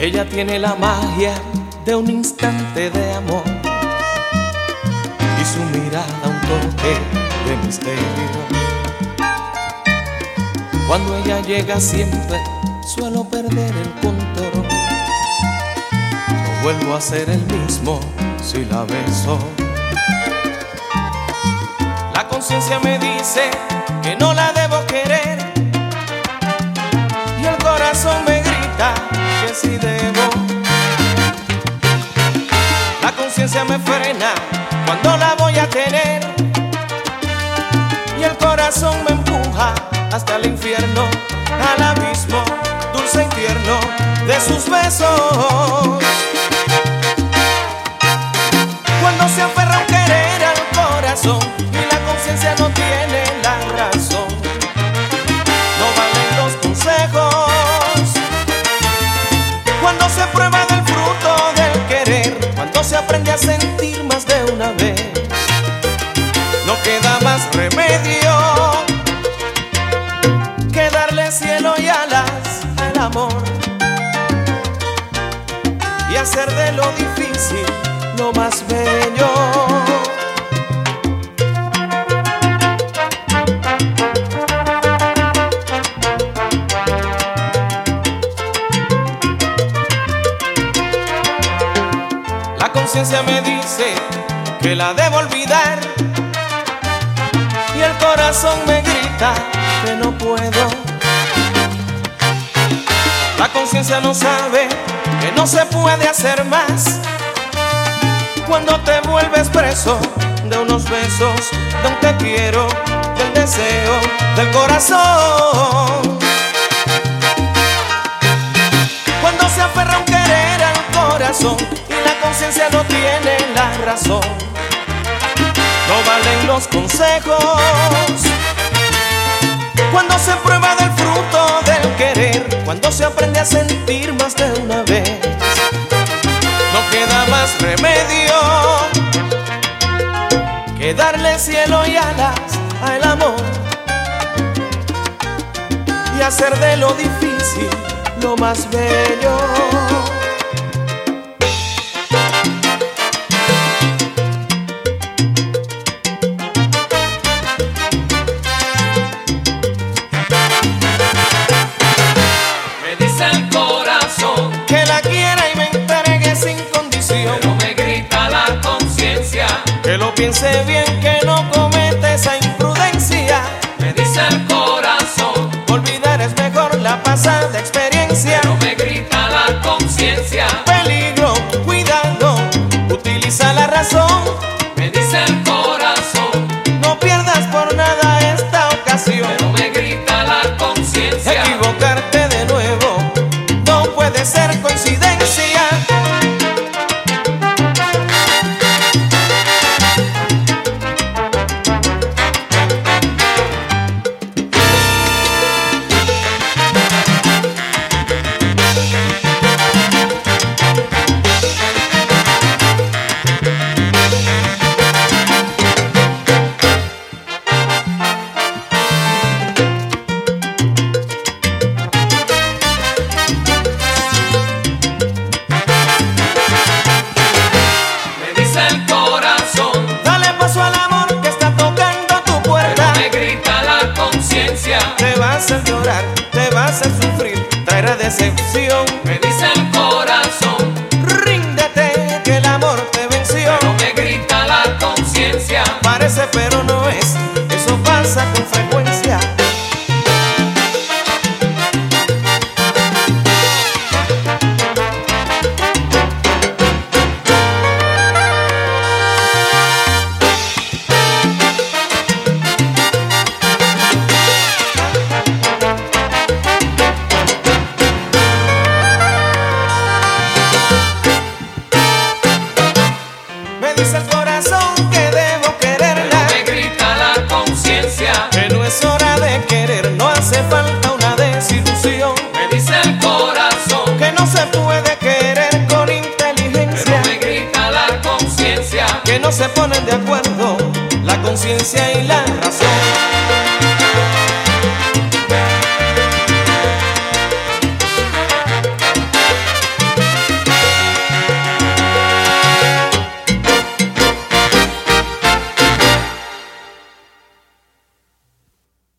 Ella tiene la magia de un instante de amor y su mirada un toque de misterio. Cuando ella llega siempre suelo perder el control. No vuelvo a ser el mismo si la beso. La conciencia me dice que no la debo querer y el corazón me grita que sí debo. La conciencia me frena cuando la voy a tener y el corazón me empuja hasta el infierno, al abismo dulce y tierno de sus besos. Cuando se aferra un querer al corazón y la conciencia no tiene la razón, no valen los consejos. Cuando se prueba del fruto del querer, cuando se aprende a sentir más de una vez, no queda más remedio que darle cielo y alas al amor y hacer de lo difícil lo más bello. La conciencia me dice que la debo olvidar y el corazón me grita que no puedo. La conciencia no sabe que no se puede hacer más cuando te vuelves preso de unos besos, de un te quiero, del deseo, del corazón. Cuando se aferra un querer al corazón y la conciencia no tiene la razón, no valen los consejos. Cuando se prueba del fruto del querer, cuando se aprende a sentir más de una vez, no queda más remedio que darle cielo y alas al amor y hacer de lo difícil lo más bello. Que la quiera y me entregue sin condición, pero me grita la conciencia que lo piense bien, que no cometa esa imprudencia. me dice el corazón, Olvidar es mejor la pasada experiencia. pero me grita la conciencia, Peligro, cuidado, utiliza la razón. me dice el corazón, No pierdas por nada esta ocasión. pero me grita la conciencia. Equivocarte de nuevo no puede ser coincidencia. Me dice el corazón, Dale paso al amor que está tocando tu puerta. pero me grita la conciencia. Te va a hacer llorar, te va a hacer sufrir, traerá decepción. Me dice el corazón, Ríndete que el amor te venció. pero me grita la conciencia. Parece pero no es, eso pasa con frecuencia.